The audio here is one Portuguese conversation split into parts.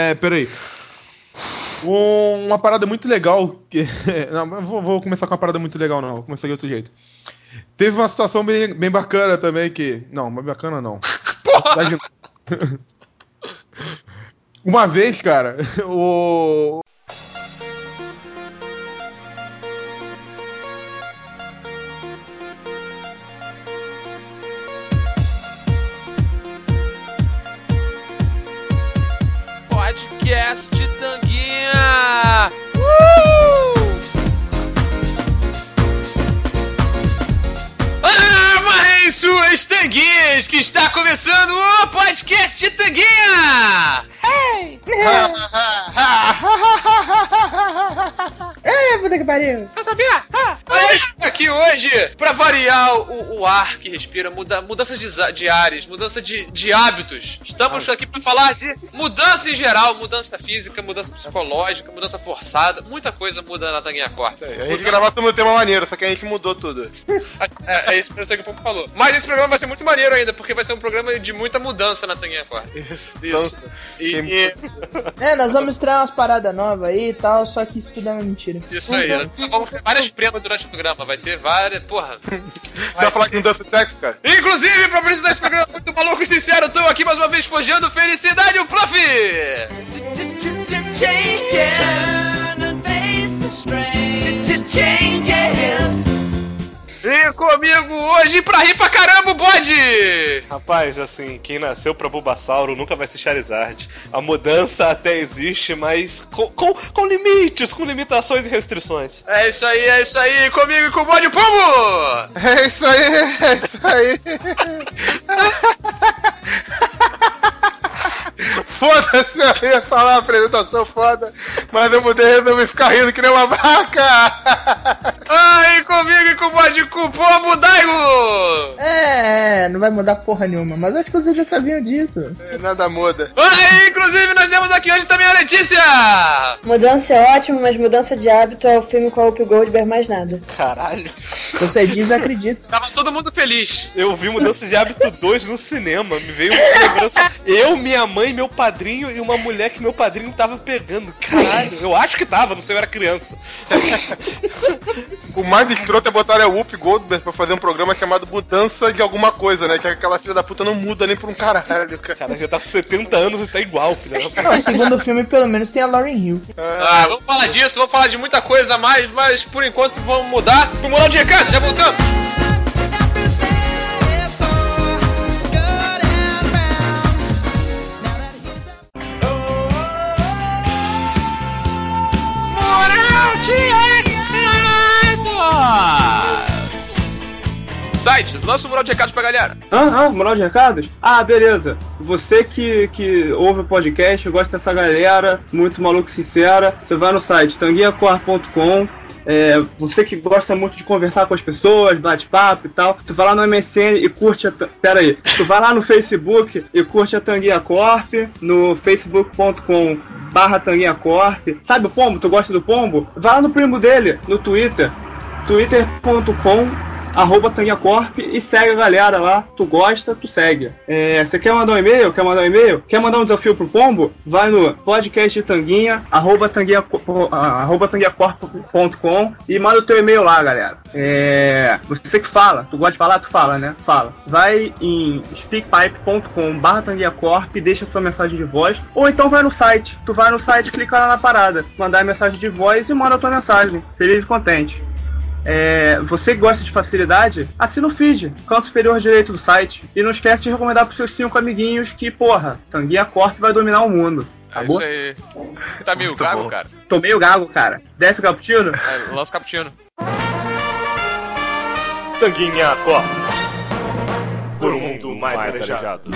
Peraí. Uma parada muito legal. Não, vou começar com uma parada muito legal, não. Vou começar de outro jeito. Teve uma situação bem bacana também que. Não, mas bacana não. Porra! Uma vez, cara, o. Podcast de Tanguinha! Amarrem suas tanguinhas que está começando o Podcast de Tanguinha! Hey! Puta que pariu! Eu sabia! Aqui hoje, pra variar o ar que respira, mudanças de ares, mudança de hábitos. Estamos aqui pra falar de mudança em geral, mudança física, mudança psicológica, mudança forçada. Muita coisa muda na Tanguinha Corp. A gente gravou sobre um tema maneiro, só que a gente mudou tudo. É isso que o Pombo falou. Mas esse programa vai ser muito maneiro ainda, porque vai ser um programa de muita mudança na Tanguinha Corp. Isso. Nós vamos estrear umas paradas novas aí e tal, só que isso tudo é uma mentira. Isso aí, vamos ter várias prêmios durante o programa, vai ter várias, porra. Você vai falar que não dança sexo, cara? Inclusive, pra apresentar esse programa muito maluco e sincero, tô aqui mais uma vez forjando felicidade, o Fluffy! E comigo hoje, pra rir pra caramba, o Bode! Rapaz, assim, quem nasceu pra Bulbasauro nunca vai ser Charizard. A mudança até existe, mas com limites, com limitações e restrições. É isso aí, comigo e com o Bode Pombo! É isso aí. Foda-se, eu ia falar uma apresentação foda, mas eu resolvi ficar rindo que nem uma vaca. E comigo e com o Bode com o Pombo, Daigo! Não vai mudar porra nenhuma, mas acho que vocês já sabiam disso. Nada muda. Inclusive nós temos aqui hoje também a Letícia! Mudança é ótimo, mas mudança de hábito é o filme com a Whoopi Goldberg mais nada. Caralho. Se você diz, eu acredito. Tava todo mundo feliz. Eu vi Mudança de Hábito 2 no cinema. Me veio uma lembrança. Eu, minha mãe, meu padrinho e uma mulher que meu padrinho tava pegando. Caralho, eu acho que tava, não sei, eu era criança. O mais escroto é botar a Whoopi Goldberg pra fazer um programa chamado Mudança de Alguma Coisa, né? Que aquela filha da puta não muda nem por um caralho, cara. Cara, já tá com 70 anos e tá igual, filha da puta. Não, o segundo filme, pelo menos, tem a Lauryn Hill. Vamos falar disso, vamos falar de muita coisa a mais, mas por enquanto vamos mudar pro Moral de Recado, já voltamos. Moral de Recados! Site, lança o Moral de Recados pra galera. Moral de recados? Beleza. Você que ouve o podcast, gosta dessa galera, muito maluco e sincera, você vai no site tanguiacor.com. Você que gosta muito de conversar com as pessoas, bate-papo e tal, tu vai lá no MSN e curte tu vai lá no Facebook e curte a Tanguinha Corp, no facebook.com/Tanguinha Corp. Sabe o Pombo? Tu gosta do Pombo? Vai lá no primo dele, no Twitter, twitter.com/Tanguinha Corp e segue a galera lá, tu gosta, tu segue. Você quer mandar um e-mail? Quer mandar um desafio pro Pombo? Vai no podcast de Tanguinha, @tanguiacorp.com e manda o teu e-mail lá, galera. Você que fala, tu gosta de falar? Tu fala, né? Fala. Vai em speakpipe.com/Tanguinha Corp e deixa tua mensagem de voz, ou então vai no site. Tu vai no site, clica lá na parada, mandar a mensagem de voz e manda a tua mensagem. Feliz e contente. Você que gosta de facilidade, assina o feed, canto superior direito do site. E não esquece de recomendar pros seus 5 amiguinhos que, Tanguinha Corp vai dominar o mundo. Tá bom? Isso aí. Tá meio Muito gago, bom. cara? Tô meio gago, cara. Desce o cappuccino? Lança o cappuccino. Tanguinha Corp. Por um mundo mais arejado.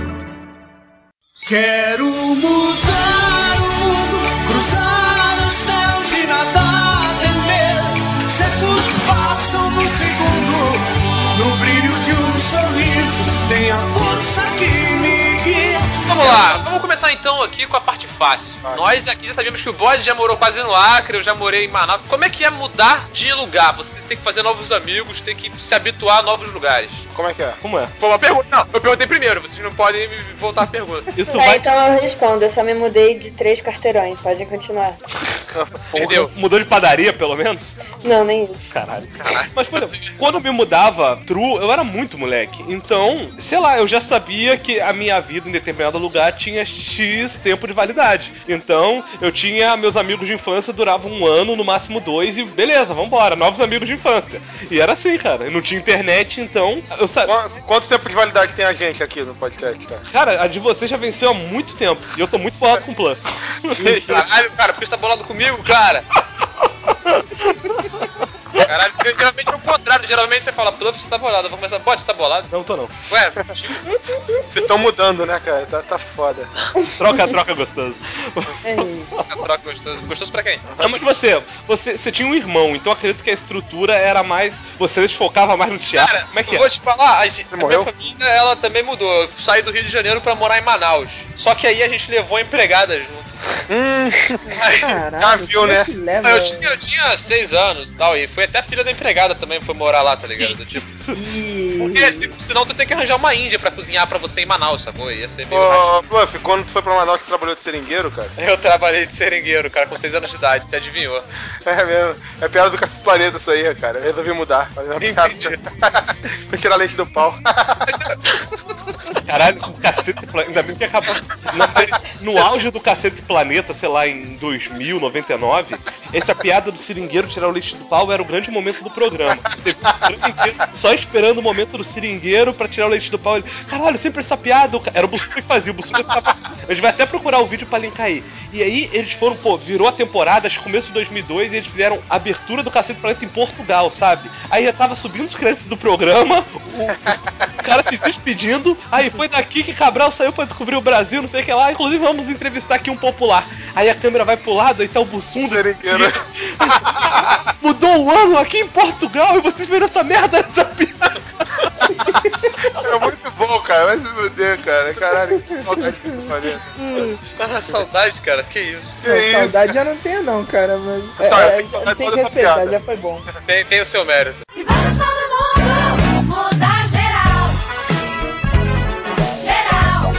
Quero mudar o mundo, cruzar os céus e nadar, temer. Séculos passam num segundo, no brilho de um sorriso, tem a força que me guia. Vamos lá, vamos começar então aqui com a parte fácil. Nós aqui já sabíamos que o Bode já morou quase no Acre, eu já morei em Manaus. Como é que é mudar de lugar? Você tem que fazer novos amigos, tem que se habituar a novos lugares. Como é que é? Como é? Foi uma pergunta. Não, eu perguntei primeiro, vocês não podem me voltar a pergunta. Isso vai. Então eu respondo, eu só me mudei de 3 quarteirões, podem continuar. Entendeu? Mudou de padaria, pelo menos? Não, nem isso. Caralho. Mas, por exemplo, quando eu me mudava, eu era muito moleque. Então, sei lá, eu já sabia que a minha vida em determinado lugar tinha X tempo de validade. Então, eu tinha meus amigos de infância, duravam 1 ano, no máximo 2, e beleza, vambora, novos amigos de infância. E era assim, cara. Eu não tinha internet, então. Eu sabia. Quanto tempo de validade tem a gente aqui no podcast, cara? Cara, a de você já venceu há muito tempo. E eu tô muito bolado com o Plus. Caralho, cara, por que você tá bolado comigo, cara? Caralho, geralmente é o contrário. Geralmente você fala, Pluff, você tá bolado. Eu vou começar, pode, você tá bolado? Não tô não. Ué, Vocês estão mudando, né, cara? Tá foda. Troca gostoso. troca gostoso. Gostoso pra quem? Não, mas você tinha um irmão, então acredito que a estrutura era mais. Você focava mais no teatro. Cara, como é que eu vou te falar, a morreu? minha família, ela também mudou. Eu saí do Rio de Janeiro pra morar em Manaus. Só que aí a gente levou a empregada junto. Caralho, Já viu, como é né? que leva- Eu tinha 6 anos e tal, e foi até a filha da empregada também, foi morar lá, tá ligado? Tipo, porque senão tu tem que arranjar uma índia pra cozinhar pra você em Manaus, sacou? Ia ser meio Ô, Bluff, quando tu foi pra Manaus, tu trabalhou de seringueiro, cara? Eu trabalhei de seringueiro, cara, com 6 anos de idade, você adivinhou. É mesmo. É piada do Cacete Planeta isso aí, cara. Eu resolvi mudar. Fazer uma piada. Pra tirar leite do pau. Caralho, o Cacete Planeta. Ainda bem que acabou. No auge do Cacete Planeta, sei lá, em 2000, 99, essa piada do seringueiro tirar o leite do pau era o grande momento do programa. Teve um programa inteiro só esperando o momento do seringueiro pra tirar o leite do pau. Ele, caralho, sempre essa piada. Era o Bussum que fazia. O Bussum tava... A gente vai até procurar o vídeo pra linkar aí. E aí eles foram, virou a temporada, acho que começo de 2002, e eles fizeram a abertura do Cacete Planeta em Portugal, sabe? Aí já tava subindo os créditos do programa, o cara se despedindo, aí foi daqui que Cabral saiu pra descobrir o Brasil, não sei o que lá, inclusive vamos entrevistar aqui um popular. Aí a câmera vai pro lado, aí tá o Bussum do Seringueiro. Mudou o ano aqui em Portugal e vocês viram essa merda dessa piada. É muito bom, cara. Vai se fuder, cara. Caralho, que saudade que você faria. Ah, saudade, cara, que isso. Não, saudade eu não tenho não, cara, mas eu tenho saudade tem só que dessa respeitar, piada. já foi bom. Tem o seu mérito. E vamos todo mundo mudar geral. Geral.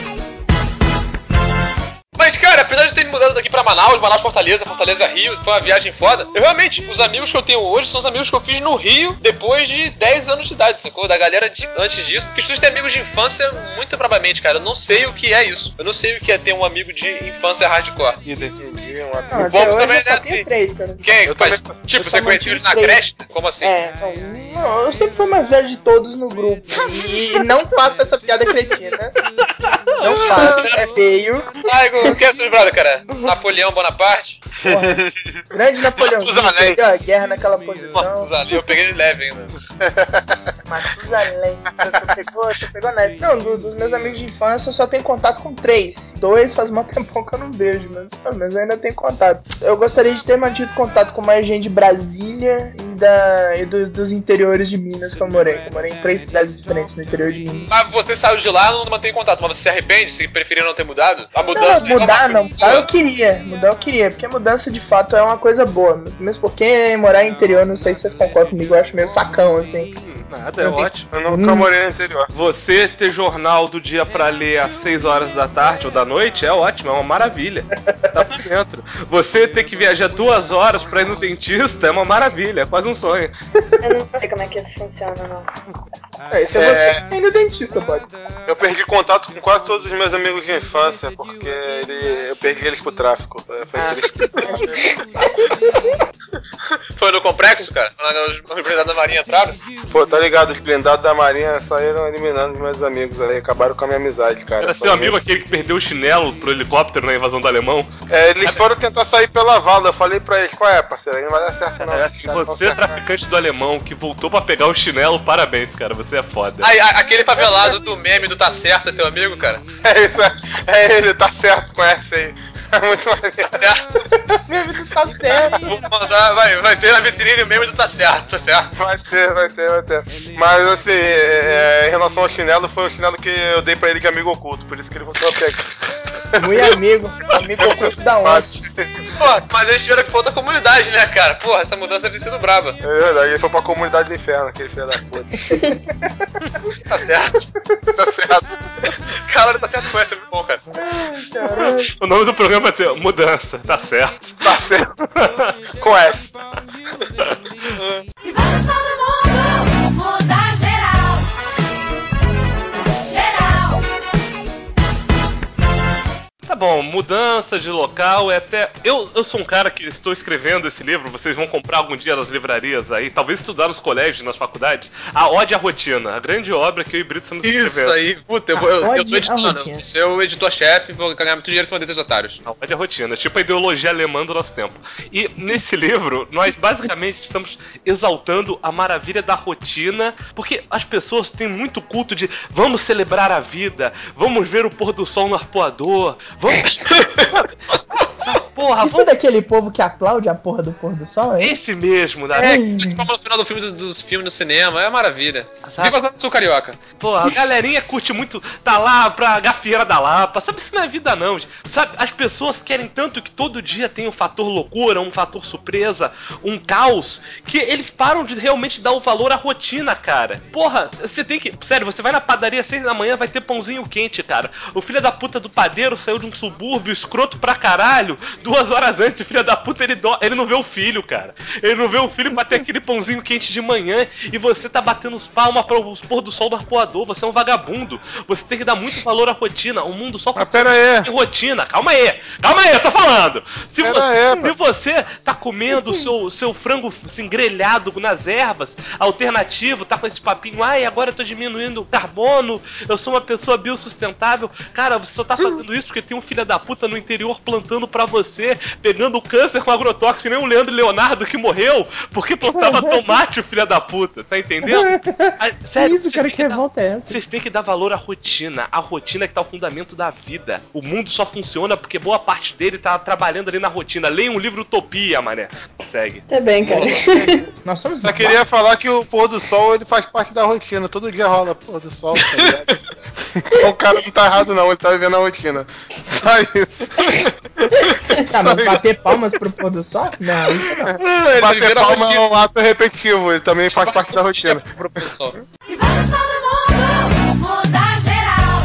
Mas, cara, apesar de ter me mudado daqui pra Manaus, Fortaleza, Fortaleza Rio, foi uma viagem foda. Eu realmente, os amigos que eu tenho hoje são os amigos que eu fiz no Rio depois de 10 anos de idade, sacou? Da galera antes disso. Porque vocês têm amigos de infância, muito provavelmente, cara. Eu não sei o que é isso. Eu não sei o que é ter um amigo de infância hardcore. Não, O Bob até hoje também eu só é tenho assim. 3, cara. Quem? Eu Mas, também- tipo, eu você só conheceu eles na mantive creche? Como assim? Não, eu sempre fui mais velho de todos no grupo. E não faça essa piada cretina. Não faça, é feio. Ai, o que é esse brother, cara? Napoleão Bonaparte? Porra. Grande Napoleãozinho, Matusalém. perdeu a guerra naquela posição. Matusalém, eu peguei ele leve ainda. Matusalém. Tu pegou neve. Não, dos meus amigos de infância eu só tenho contato com 3. 2 faz um tempão que eu não vejo, mas pelo menos eu ainda tenho contato. Eu gostaria de ter mantido contato com mais gente de Brasília e dos interiores de Minas que eu morei. Eu morei em 3 cidades diferentes no interior de Minas. Mas você saiu de lá e não mantém contato, mas você se arrepende? Se preferia não ter mudado? A Não, mudança mudar é uma coisa eu queria. Mudar eu queria, porque mudança de fato é uma coisa boa. Mesmo porque morar em interior, não sei se vocês concordam comigo, eu acho meio sacão, assim. Nada, é Não tem- ótimo. Eu nunca morei no interior. Você ter jornal do dia pra ler às 6 horas da tarde ou da noite é ótimo, é uma maravilha. Tá por dentro. Você ter que viajar 2 horas pra ir no dentista é uma maravilha, é quase um sonho. Eu não sei como é que isso funciona, não. Esse é você que tem no dentista, pode. Eu perdi contato com quase todos os meus amigos de infância, porque eu perdi eles pro tráfico. Foi triste. Foi no complexo, cara? Quando os blindados da Marinha entraram? Pô, tá ligado? Os blindados da Marinha saíram eliminando os meus amigos aí, acabaram com a minha amizade, cara. Era Foi seu amigo muito- aquele que perdeu o chinelo pro helicóptero na invasão do alemão? É, eles foram tentar sair pela vala. Eu falei pra eles, qual é, parceiro? Aí não vai dar certo, não. É, Esses se caras você, tão certos. traficante do alemão, que voltou pra pegar o chinelo, parabéns, cara, você é foda. Aí, aquele favelado do meme do Tá Certo é teu amigo, cara? É isso, é ele, tá certo, conhece aí. É muito maneiro. Tá certo? Mesmo que tá certo. Vou mandar, vai ter na vitrine o meme do Tá Certo, tá certo? Vai ter. Mas assim, em relação ao chinelo, foi o chinelo que eu dei pra ele de amigo oculto, por isso que ele voltou a pegar. Muito amigo. Amigo oculto da onça. Pô, mas eles tiveram que voltar à comunidade, né, cara? Porra, essa mudança deve ter sido braba. É verdade, ele foi pra comunidade do inferno, aquele filho da puta. Tá certo. Tá certo. Caralho, tá certo com essa, é muito bom, cara. O nome do programa vai ser Mudança, tá certo. Tá certo. Com S. E vamos todo mundo mudar geral. Geral. Tá bom, mudança de local é até... Eu sou um cara que estou escrevendo esse livro, vocês vão comprar algum dia nas livrarias aí, talvez estudar nos colégios, nas faculdades, A Ode à Rotina, a grande obra que eu e Brito estamos escrevendo. Isso aí, puta, eu tô editando. Vou ser o editor-chefe e vou ganhar muito dinheiro em cima desses otários. A Ode à Rotina, tipo a ideologia alemã do nosso tempo. E nesse livro, nós basicamente estamos exaltando a maravilha da rotina, porque as pessoas têm muito culto de vamos celebrar a vida, vamos ver o pôr do sol no arpoador, vamos... Porra, Isso é daquele povo que aplaude a porra do pôr do sol, é? esse mesmo, da Como no final do filme dos filmes no cinema, é maravilha. Sabe? Viva a Zona Sul Carioca. Porra, a galerinha curte muito, tá lá pra gafieira da Lapa, sabe, isso não é vida não, sabe, as pessoas querem tanto que todo dia tem um fator loucura, um fator surpresa, um caos, que eles param de realmente dar o valor à rotina, cara. Porra, você tem que, sério, você vai na padaria às 6 da manhã, vai ter pãozinho quente, cara. O filho da puta do padeiro saiu de um subúrbio escroto pra caralho, 2 horas antes, o filho da puta, ele não vê o filho, cara. Ele não vê o filho pra ter aquele pãozinho quente de manhã e você tá batendo os palmas para o pôr do sol do arpoador. Você é um vagabundo. Você tem que dar muito valor à rotina. O mundo só funciona em rotina. Calma aí, eu tô falando. Se você tá comendo o seu frango assim, grelhado nas ervas, alternativo, tá com esse papinho, ai, agora eu tô diminuindo o carbono, eu sou uma pessoa biossustentável. Cara, você só tá fazendo isso porque tem um filho da puta no interior plantando pra você, pegando o câncer com agrotóxico, que nem o Leandro Leonardo que morreu porque plantava tomate, o filho da puta, tá entendendo? Sério, isso, cara, que revolta é essa? Vocês têm que dar valor à rotina. A rotina é que tá o fundamento da vida. O mundo só funciona porque boa parte dele tá trabalhando ali na rotina. Leia um livro Utopia, mané. Segue. Tá bem, cara. Nós somos Só queria falar que o pôr do sol ele faz parte da rotina. Todo dia rola pôr do sol, tá ligado? Então o cara não tá errado não, ele tá vivendo a rotina. Só isso. Tá, mas bater palmas pro pôr do sol? Não, isso não. Bater palma é um ato repetitivo, ele também faz parte da rotina. E vamos todo mundo mudar geral.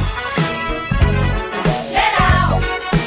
Geral.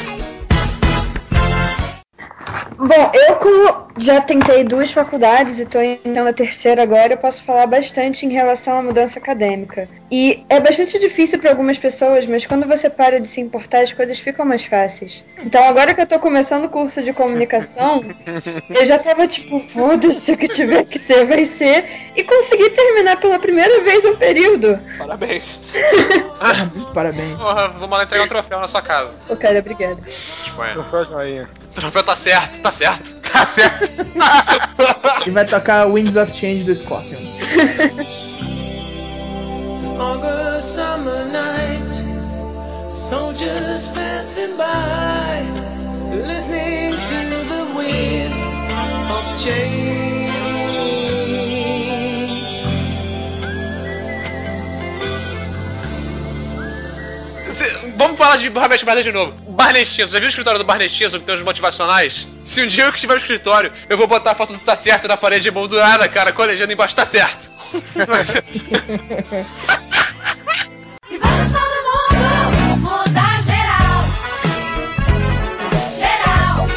Bom, eu como já tentei 2 faculdades e tô entrando na terceira agora, eu posso falar bastante em relação à mudança acadêmica. E é bastante difícil para algumas pessoas, mas quando você para de se importar, as coisas ficam mais fáceis. Então agora que eu tô começando o curso de comunicação, eu já tava tipo, foda-se, o que tiver que ser, vai ser. E consegui terminar pela primeira vez um período. Parabéns. Parabéns. Porra, vou mandar entregar um troféu na sua casa. Ô, cara, obrigada. Troféu joinha. O troféu tá certo, tá certo. Tá certo. E vai tocar Winds of Change do Scorpions. August summer night, soldiers passing by, listening to the wind of change. Vamos falar de Barney Barney de novo. Barney Stinson, já viu o escritório do Barney Stinson que tem os motivacionais? Se um dia eu que estiver no escritório, eu vou botar a foto do Tá Certo na parede emoldurada, cara, com a legenda embaixo, tá certo. E vamos todo mundo mudar geral. Geral.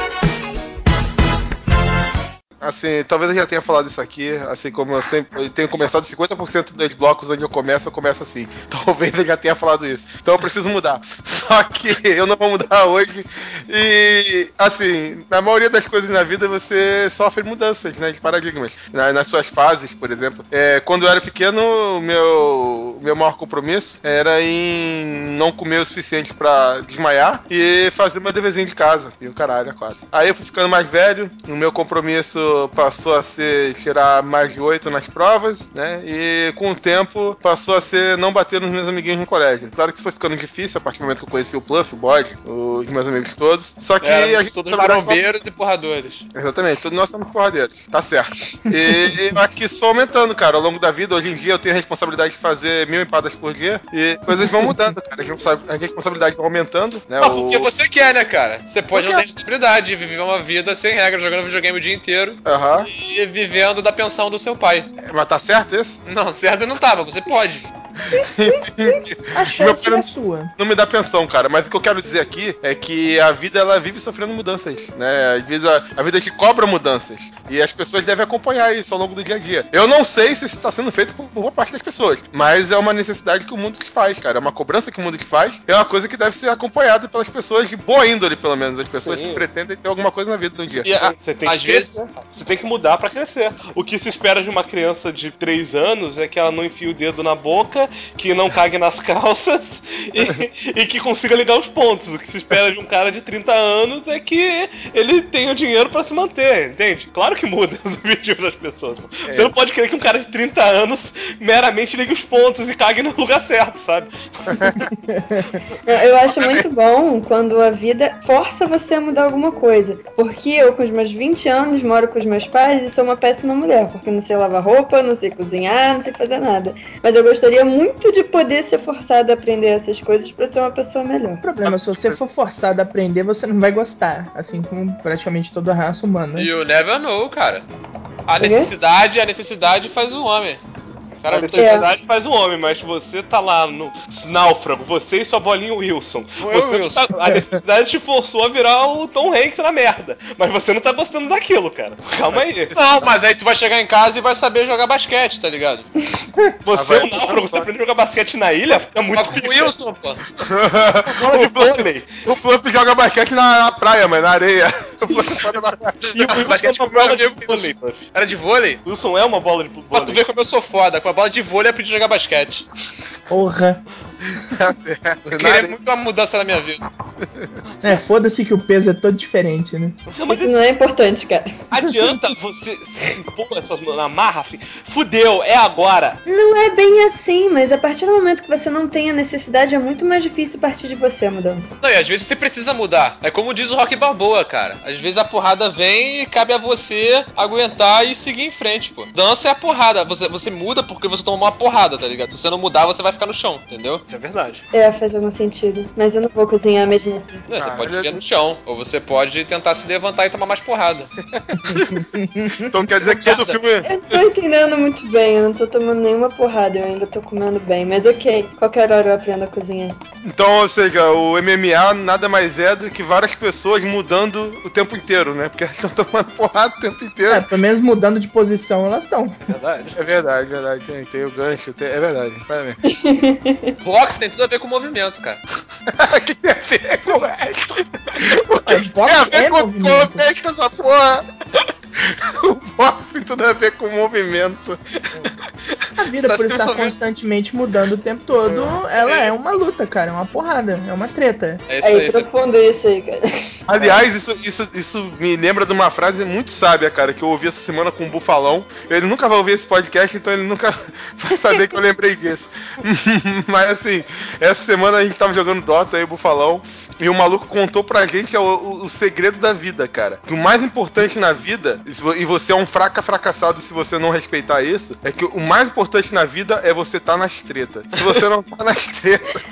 Assim, talvez eu já tenha falado isso aqui, assim como eu tenho começado 50% dos blocos onde eu começo assim. Talvez eu já tenha falado isso. Então eu preciso mudar. Só que eu não vou mudar hoje. E, assim, na maioria das coisas na vida você sofre mudanças, né, de paradigmas. Nas suas fases, por exemplo. Quando eu era pequeno, meu maior compromisso era em não comer o suficiente pra desmaiar e fazer meu deverzinho de casa. E o caralho, é quase. Aí eu fui ficando mais velho, o meu compromisso passou a tirar mais de 8 nas provas, né? E com o tempo passou a ser não bater nos meus amiguinhos no colégio. Claro que isso foi ficando difícil a partir do momento que eu conheci o Pluff, o Bode, os meus amigos todos. Só que a gente todos marombeiros e porradores. Exatamente, todos nós somos porradeiros, tá certo. E eu acho que isso foi aumentando, cara, ao longo da vida. Hoje em dia eu tenho a responsabilidade de fazer 1000 empadas por dia e coisas vão mudando, cara. A responsabilidade vai aumentando, né? Porque você quer, né, cara? Você pode não ter responsabilidade, viver uma vida sem regras, jogando videogame o dia inteiro e vivendo da pensão do seu pai. Mas tá certo isso? Não, certo não tá, mas você pode. Entendi. A chance é sua. Não me dá pensão, cara, mas o que eu quero dizer aqui é que a vida, ela vive sofrendo mudanças, né? Às vezes a vida te cobra mudanças e as pessoas devem acompanhar isso ao longo do dia a dia. Eu não sei se isso está sendo feito por boa parte das pessoas, mas é uma necessidade que o mundo te faz, cara. É uma cobrança que o mundo te faz, é uma coisa que deve ser acompanhada pelas pessoas de boa índole, pelo menos, as pessoas que pretendem ter alguma coisa na vida um dia. Você tem às vezes você tem que mudar pra crescer. O que se espera de uma criança de 3 anos é que ela não enfie o dedo na boca, que não cague nas calças e que consiga ligar os pontos. O que se espera de um cara de 30 anos é que ele tenha dinheiro pra se manter, entende? Claro que muda os objetivos das pessoas. Você não pode querer que um cara de 30 anos meramente ligue os pontos e cague no lugar certo, sabe? Eu acho muito bom quando a vida força você a mudar alguma coisa. Porque eu, com os meus 20 anos, moro com os meus pais e sou uma péssima mulher. Porque eu não sei lavar roupa, não sei cozinhar, não sei fazer nada. Mas eu gostaria muito de poder ser forçada a aprender essas coisas pra ser uma pessoa melhor. O problema, se você for forçado a aprender, você não vai gostar. Assim como praticamente toda a raça humana. You never know, cara. A necessidade faz o homem. Cara, a necessidade faz o homem, mas você tá lá no náufrago, você e sua bolinha Wilson. A necessidade te forçou a virar o Tom Hanks na merda. Mas você não tá gostando daquilo, cara. Calma aí. Não, mas aí tu vai chegar em casa e vai saber jogar basquete, tá ligado? Você é um náufrago, você aprende a jogar basquete na ilha? É muito pica. O Wilson, pô. Bola de vôlei. O Fluff joga basquete na praia, mano, na areia. E o basquete com bola de vôlei. Era de vôlei? Wilson é uma bola de vôlei. Pra tu ver como eu sou foda. Com a bola de vôlei eu aprendi a jogar basquete. Porra. Eu queria muito uma mudança na minha vida. Foda-se que o peso é todo diferente, né? Não, mas isso não é importante, cara. Adianta você se impor essas amarras assim? Fudeu, é agora. Não é bem assim, mas a partir do momento que você não tem a necessidade, é muito mais difícil partir de você a mudança. Não, e às vezes você precisa mudar. É como diz o Rock Balboa, cara. Às vezes a porrada vem e cabe a você aguentar e seguir em frente, pô. Dança é a porrada. Você muda porque você tomou uma porrada, tá ligado? Se você não mudar, você vai ficar no chão, entendeu? Isso é verdade. Faz algum sentido. Mas eu não vou cozinhar mesmo assim. Você pode ficar no chão. Ou você pode tentar se levantar e tomar mais porrada. Então quer dizer que todo filme... Eu tô entendendo muito bem. Eu não tô tomando nenhuma porrada. Eu ainda tô comendo bem. Mas ok. Qualquer hora eu aprendo a cozinhar. Então, ou seja, o MMA nada mais é do que várias pessoas mudando o tempo inteiro, né? Porque elas estão tomando porrada o tempo inteiro. Pelo menos mudando de posição elas estão. Verdade. É verdade. Tem o gancho. É verdade. Parabéns. Boxe tem tudo a ver com movimento, cara. O que tem a ver com o resto? Boxe é movimento. Essa porra. O boxe tem tudo a ver com o movimento. A vida, por estar constantemente mudando o tempo todo, ela é uma luta, cara. É uma porrada. É uma treta. É isso aí. Profundo isso aí, cara. Aliás, isso me lembra de uma frase muito sábia, cara, que eu ouvi essa semana com o Bufalão. Ele nunca vai ouvir esse podcast, então ele nunca vai saber que eu lembrei disso. Mas assim, essa semana a gente tava jogando Dota aí, o Bufalão, e o maluco contou pra gente o segredo da vida, cara. Que o mais importante na vida, e você é um fracassado se você não respeitar isso, é que o mais importante na vida é você tá nas tretas. Se você não tá nas tretas...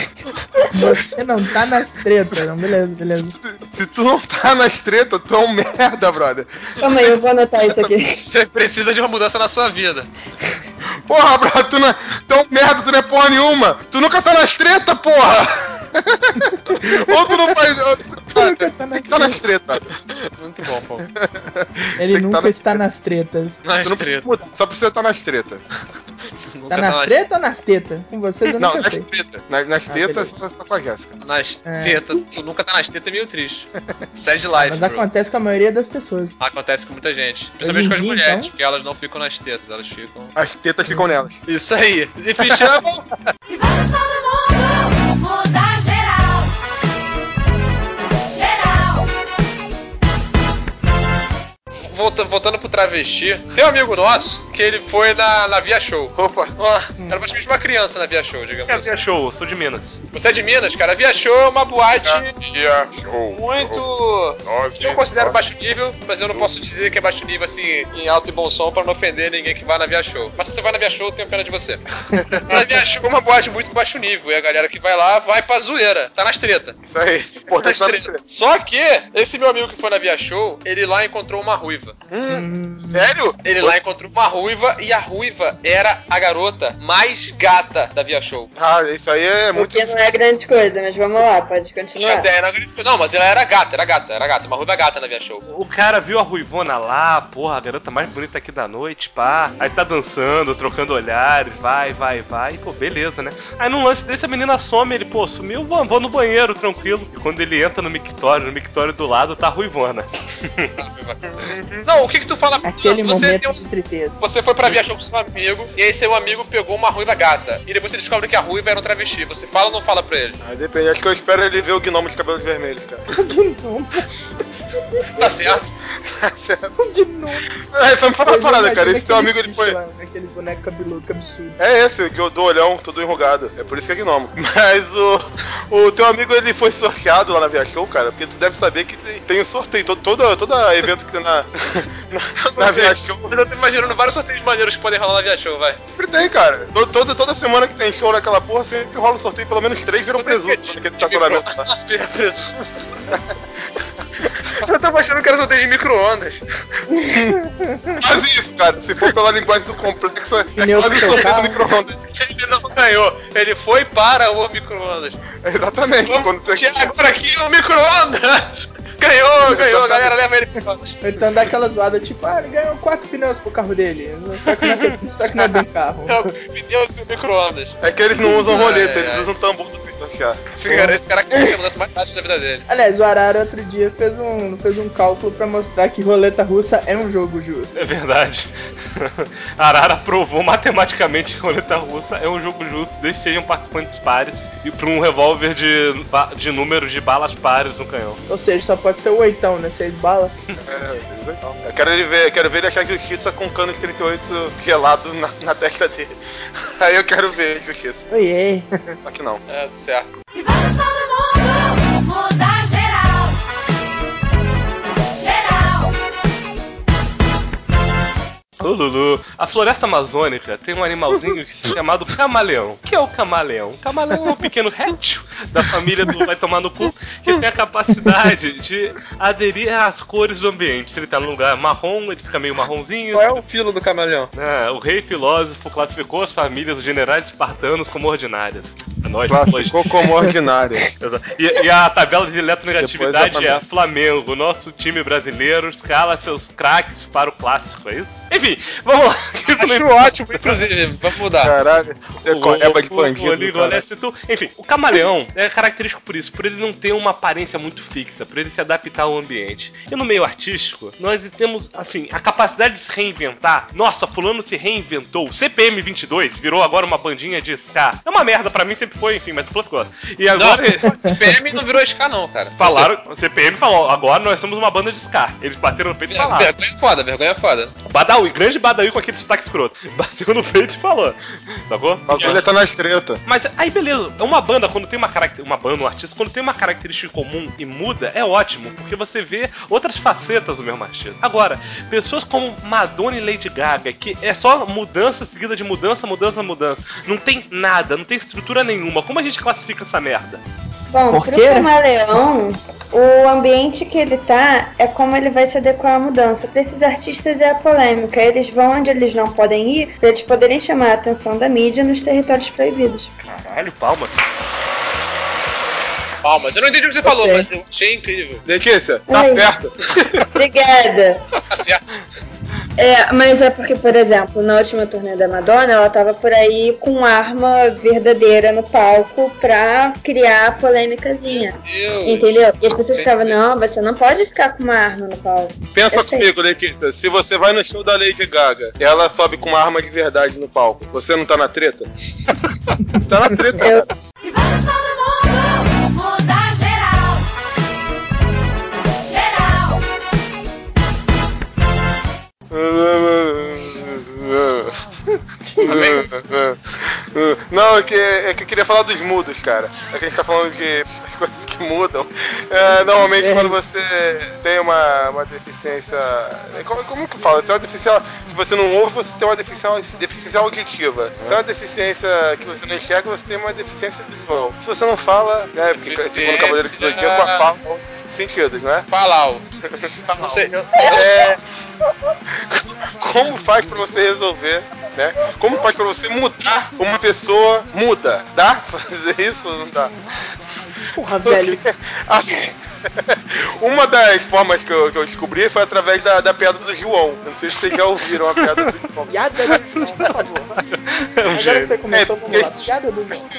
Você não tá nas tretas, não? Beleza. Se tu não tá nas tretas, tu é um merda, brother. Calma aí, eu vou anotar isso aqui. Você precisa de uma mudança na sua vida. Porra, brother, tu é um merda, tu não é porra nenhuma. Tu nunca tá nas tretas, porra. Ou tu não faz... Tem que tá nas tretas. Muito bom, pô. Ele nunca está nas tretas. Nas tretas. Só precisa estar nas tretas. Tá nas tretas ou nas tetas? Com vocês eu nunca sei. Nas tetas, você tá com a Jéssica. Nas tetas. Tu nunca tá nas tetas é meio triste. Sad life, mas acontece com a maioria das pessoas. Acontece com muita gente. Principalmente com as mulheres, então... porque elas não ficam nas tetas, elas ficam... As tetas ficam nelas. Isso aí. E fechamos... Mudar geral. voltando pro travesti, tem um amigo nosso que ele foi na Via Show. Opa, era praticamente uma criança na Via Show, digamos assim. Via Show, eu sou de Minas. Você é de Minas, cara? A Via Show é uma boate Via Show. muito... que eu considero baixo nível, mas eu não posso dizer que é baixo nível, assim, em alto e bom som, pra não ofender ninguém que vai na Via Show. Mas se você vai na Via Show, eu tenho pena de você. Mas a Via Show é uma boate muito baixo nível, e a galera que vai lá, vai pra zoeira. Tá nas treta. Isso aí. Importante Tá nas treta. Só que, esse meu amigo que foi na Via Show, ele lá encontrou uma ruiva. Sério? Ele lá encontrou uma ruiva, e a ruiva era a garota mais gata da Via Show. Ah, isso aí é muito... Porque não é grande coisa, mas vamos lá, pode continuar. Não, mas ela era gata, uma ruiva gata na Via Show. O cara viu a ruivona lá, porra, a garota mais bonita aqui da noite, pá. Aí tá dançando, trocando olhares, vai. Pô, beleza, né? Aí num lance desse a menina some, ele, pô, sumiu, vou no banheiro, tranquilo. E quando ele entra no mictório do lado tá a ruivona. Não, o que tu fala? Aquele momento de tristeza. Você foi pra Via Show com seu amigo, e aí seu amigo pegou uma ruiva gata. E depois você descobre que a ruiva era um travesti. Você fala ou não fala pra ele? Ah, depende, acho que eu espero ele ver o gnomo de cabelos vermelhos, cara. Tá certo. Tá certo. Só me fala uma parada, cara. Esse teu amigo, ele foi... Aquele boneco cabeludo, que absurdo. É esse, do olhão, todo enrugado. É por isso que é gnomo. Mas o teu amigo, ele foi sorteado lá na Via Show, cara. Porque tu deve saber que tem um sorteio. Todo evento que tem na Via Show. Eu tô imaginando vários sorteios maneiros que podem rolar na Via Show, vai. Sempre tem, cara. Toda semana que tem show naquela porra, sempre rola um sorteio. Pelo menos 3 viram presunto naquele estacionamento lá. Vira presunto. Eu tava achando que era sorteio de micro-ondas. Faz isso, cara. Se for pela linguagem do complexo, é Pneu quase do seu sorteio do carro. micro-ondas. Ele não ganhou, ele foi para o micro-ondas. Exatamente. Quando você... Agora aqui o micro-ondas! Ganhou, galera, leva ele pro micro-ondas. Então dá aquela zoada, tipo, ele ganhou 4 pneus pro carro dele. Só que não é bem carro. Não, pneus e micro-ondas. É que eles não usam roleta, eles usam tambor do Pikachu. Esse cara que tem a mudança mais fácil da vida dele. Aliás, o Arara outro dia fez um cálculo pra mostrar que roleta russa é um jogo justo. É verdade. Arara provou matematicamente que roleta russa é um jogo justo, desde que sejam participantes pares e para um revólver de número de balas pares no canhão. Ou seja, só pode ser o 8, né? 6 balas. Eu quero ver ele achar justiça com cano de 38 gelado na testa dele. Aí eu quero ver justiça. Oiê. Só que não. É, certo. E vamos todo mundo mudar geral. Geral. Ô Lulu, a floresta amazônica tem um animalzinho chamado camaleão. O que é o camaleão? O camaleão é um pequeno réptil da família do vai tomar no cu, que tem a capacidade de aderir às cores do ambiente. Se ele tá num lugar marrom, ele fica meio marronzinho. Qual é o filo do camaleão? O rei filósofo classificou as famílias dos generais espartanos como ordinárias. Nós Classificou como ordinária. E a tabela de eletronegatividade Depois da é Flamengo. Nosso time brasileiro escala seus craques para o clássico, é isso? Enfim, vamos lá. Acho ótimo, inclusive. Vamos mudar. Caralho. Eba de bandido. Cara. Enfim, o camaleão é característico por isso, por ele não ter uma aparência muito fixa, por ele se adaptar ao ambiente. E no meio artístico, nós temos, assim, a capacidade de se reinventar. Nossa, fulano se reinventou. CPM 22 virou agora uma bandinha de ska. É uma merda, pra mim sempre foi, enfim, mas o Fluff gosta. E agora... Não, CPM não virou ska não, cara. Falaram, o CPM falou, agora nós somos uma banda de ska. Eles bateram no peito e falaram. Vergonha foda. Badawi, grande Badawi com aquele sotaque escroto. Bateu no peito e falou. Sacou? A bagulho tá nas treta. Mas aí beleza, uma banda, quando tem um artista, quando tem uma característica comum e muda, é ótimo, porque você vê outras facetas do mesmo artista. Agora, pessoas como Madonna e Lady Gaga, que é só mudança seguida de mudança. Não tem nada, não tem estrutura nenhuma. Como a gente classifica essa merda? Bom, Por pro quê? camaleão, o ambiente que ele tá é como ele vai se adequar à mudança. Pra esses artistas é a polêmica. Eles vão onde eles não podem ir pra eles poderem chamar a atenção da mídia nos territórios proibidos. Caralho, palmas. Palmas. Eu não entendi o que você falou, mas eu achei incrível. Letícia, tá Oi. certo. Obrigada. Tá certo. Mas é porque, por exemplo, na última turnê da Madonna, ela tava por aí com arma verdadeira no palco pra criar polêmicazinha. Deus. Entendeu? E as pessoas ficavam, não, você não pode ficar com uma arma no palco. Pensa Eu sei. comigo, Letícia. Se você vai no show da Lady Gaga e ela sobe com uma arma de verdade no palco, você não tá na treta? Você tá na treta, Eu- cara. E vamos todo mundo mudar geral. Geral. Não, é que eu queria falar dos mudos, cara. É que a gente tá falando de coisas que mudam. Normalmente quando você tem uma deficiência... Como que eu falo? Tem uma deficiência... Se você não ouve, você tem uma deficiência auditiva. Se é uma deficiência que você não enxerga, você tem uma deficiência visual. Se você não fala, né? Porque tipo, no Cavaleiro do Zodíaco, a fala sentidos, né? Falau. Não sei, Como faz pra você resolver, né? Como faz pra você mudar uma pessoa muda? Dá pra fazer isso ou não dá? Porra, velho. Assim, uma das formas que eu descobri foi através da piada do João. Eu não sei se vocês já ouviram a piada do João. Piada do João, por favor. Agora que você começou, vamos lá. Piada do João.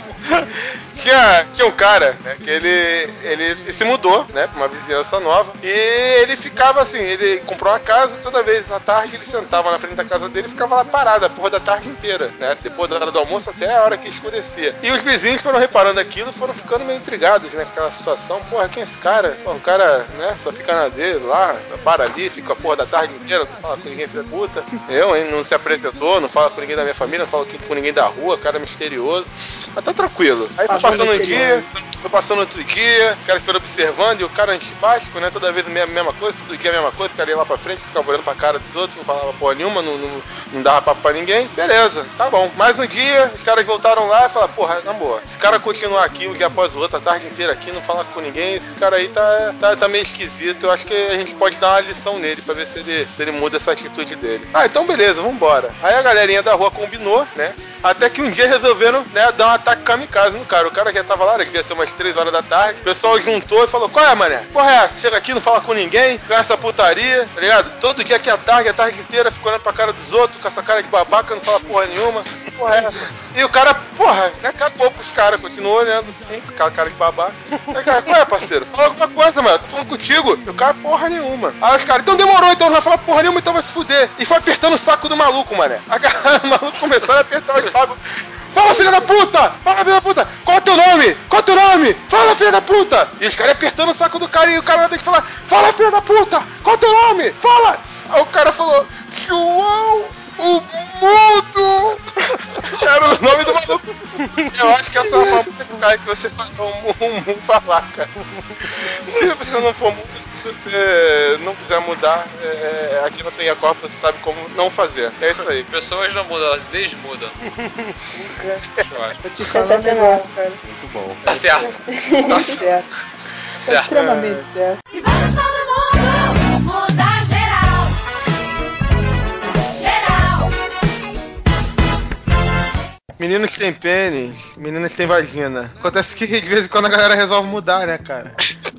Tinha um cara, né, que ele se mudou, né, pra uma vizinhança nova, e ele ficava assim, ele comprou uma casa, toda vez à tarde ele sentava na frente da casa dele e ficava lá parado a porra da tarde inteira, né, depois da hora do almoço até a hora que escurecia. E os vizinhos foram reparando aquilo, foram ficando meio intrigados, né, com aquela situação. Porra, quem é esse cara? Pô, o cara, né, só fica na dele lá, só para ali, fica a porra da tarde inteira, não fala com ninguém, filha da puta. Hein, não se apresentou, não fala com ninguém da minha família, não fala com ninguém da rua, cara misterioso. Mas tá tranquilo. Aí foi passando um dia, foi passando outro dia, os caras foram observando e o cara antipático, né? Toda vez a mesma coisa, todo dia a mesma coisa, o cara ia lá pra frente, ficava olhando pra cara dos outros, não falava porra nenhuma, não dava papo pra ninguém. Beleza, tá bom. Mais um dia, os caras voltaram lá e falaram, porra, na boa, esse cara continuar aqui um dia após o outro, a tarde inteira aqui, não falar com ninguém, esse cara aí tá meio esquisito. Eu acho que a gente pode dar uma lição nele pra ver se ele muda essa atitude dele. Ah, então beleza, vambora. Aí a galerinha da rua combinou, né? Até que um dia resolveram, né, dar um ataque kamikaze no cara. O cara já tava lá, devia ser umas 3 horas da tarde. O pessoal juntou e falou, qual é, mané? Porra é essa? Chega aqui, não fala com ninguém, com essa putaria, tá ligado? Todo dia aqui à tarde, a tarde inteira, fica olhando pra cara dos outros, com essa cara de babaca, não fala porra nenhuma. Porra é essa? E o cara, porra, né, acabou pros caras, continuou olhando assim, com aquela cara de babaca. Aí, cara, qual é, parceiro? Fala alguma coisa, mano, tô falando contigo. E o cara, porra nenhuma. Aí os caras, então demorou, então não vai falar porra nenhuma, então vai se fuder. E foi apertando o saco do maluco, mané. O maluco começou a apertar o saco. Fala, filha da puta! Fala, filha da puta! Qual é o teu nome? Qual é o teu nome? Fala, filha da puta! E os caras apertando o saco do cara e o cara tem que falar, fala, filha da puta! Qual é o teu nome? Fala! Aí o cara falou, João, o Mudo! Era o nome do maluco. Eu acho que essa é uma forma eficaz que você faz um falar, cara. Se você não for mudo, se você não quiser mudar, aqui não tem a Copa, você sabe como não fazer. É isso aí. Pessoas não mudam, elas desmudam. Vou te falar um negócio, cara. Muito bom. Tá certo. Tá certo. Tá Certo. extremamente certo. E vamos todo mundo mudar geral. Geral. Meninos têm pênis, meninas têm vagina. Acontece que de vez em quando a galera resolve mudar, né, cara?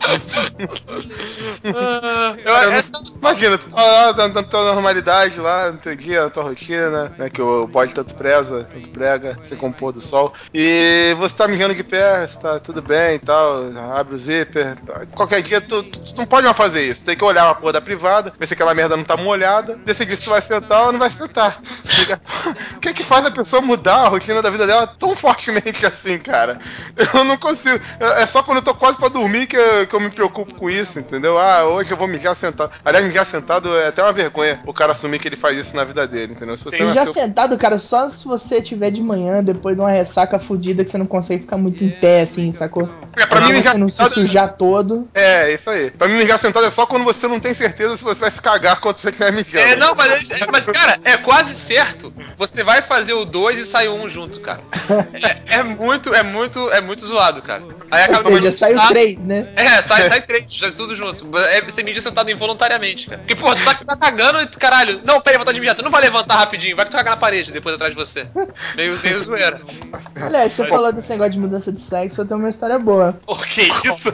Imagina, tu tá lá na tua normalidade lá, no teu dia, na tua rotina, né? Que o bode tanto preza, tanto prega, se compor do sol. E você tá mijando de pé, você tá tudo bem e tal, abre o zíper. Qualquer dia tu não pode mais fazer isso. Tem que olhar uma porra da privada, ver se aquela merda não tá molhada, decidir se tu vai sentar ou não vai sentar. O que faz a pessoa mudar a rotina da vida dela tão fortemente assim, cara? Eu não consigo. É só quando eu tô quase pra dormir que eu me preocupo com isso, entendeu? Ah, hoje eu vou mijar sentado. Aliás, mijar sentado é até uma vergonha o cara assumir que ele faz isso na vida dele, entendeu? Se você Já sentado, cara, só se você tiver de manhã, depois de uma ressaca fodida que você não consegue ficar muito em pé, assim, sacou? Pra mim, mijar você não se sentado sujar todo. É, isso aí. Pra mim, mijar sentado é só quando você não tem certeza se você vai se cagar quando você estiver mijando. Não, mas, cara, é quase certo. Você vai fazer o 2 e sai o 1 junto, cara. É muito zoado, cara. Aí Ou seja, sai o 3, né? Sai 3, sai tudo junto. Você mija sentado involuntariamente, cara. Porque, pô, tu tá cagando e caralho. Não, peraí, vontade de mijar. Tu não vai levantar rapidinho, vai que tu cagar na parede depois atrás de você. Meio zoeira. Aliás, você falou desse negócio de mudança de sexo, eu tenho uma história boa. Por que isso?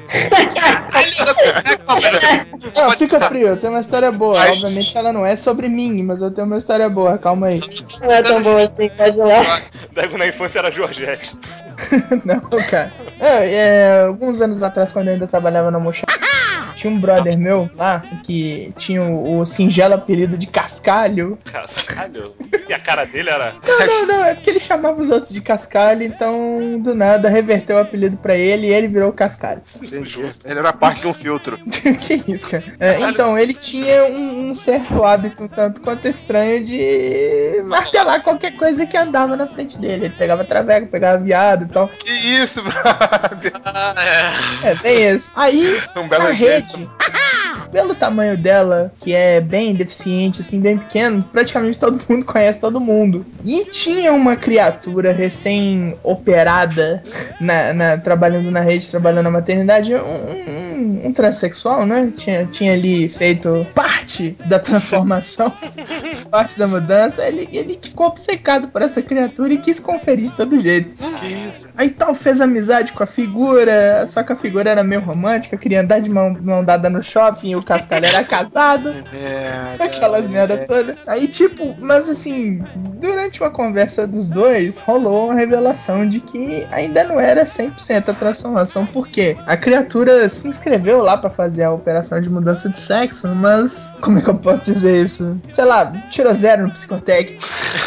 Não, fica frio, eu tenho uma história boa. Obviamente que ela não é sobre mim, mas eu tenho uma história boa, calma aí. Não é tão bom assim, pode ir lá. Dego na infância era Georgette. Não, cara. Alguns anos atrás, quando eu ainda trabalhava na Mochada, Tinha um brother meu lá que tinha o singelo apelido de Cascalho. Cascalho? E a cara dele era... Não, é porque ele chamava os outros de Cascalho, então do nada reverteu o apelido pra ele e ele virou Cascalho. Entendi. Ele era parte de um filtro. Que isso, cara? Então, ele tinha um certo hábito, um tanto quanto estranho, de martelar qualquer coisa que andava na frente dele. Ele pegava traveco, pegava viado e tal. Que isso, brother? Bem isso. Aí, Um belo a exemplo. rede, pelo tamanho dela, que é bem deficiente, assim, bem pequeno, praticamente todo mundo conhece todo mundo. E tinha uma criatura recém-operada trabalhando na rede, trabalhando na maternidade, um transexual, né? Tinha ali feito parte da transformação, parte da mudança. Ele ficou obcecado por essa criatura e quis conferir de todo jeito. Que isso? Aí tal, fez amizade com a figura, só que a figura era meio romântica, queria andar de mão dada no shopping, e o Cascalho era casado. Aquelas merda toda. Aí, tipo, mas assim, durante uma conversa dos dois, rolou uma revelação de que ainda não era 100% a transformação, porque a criatura se inscreveu lá pra fazer a operação de mudança de sexo, mas, como é que eu posso dizer isso? Sei lá, tirou 0 no psicotécnico.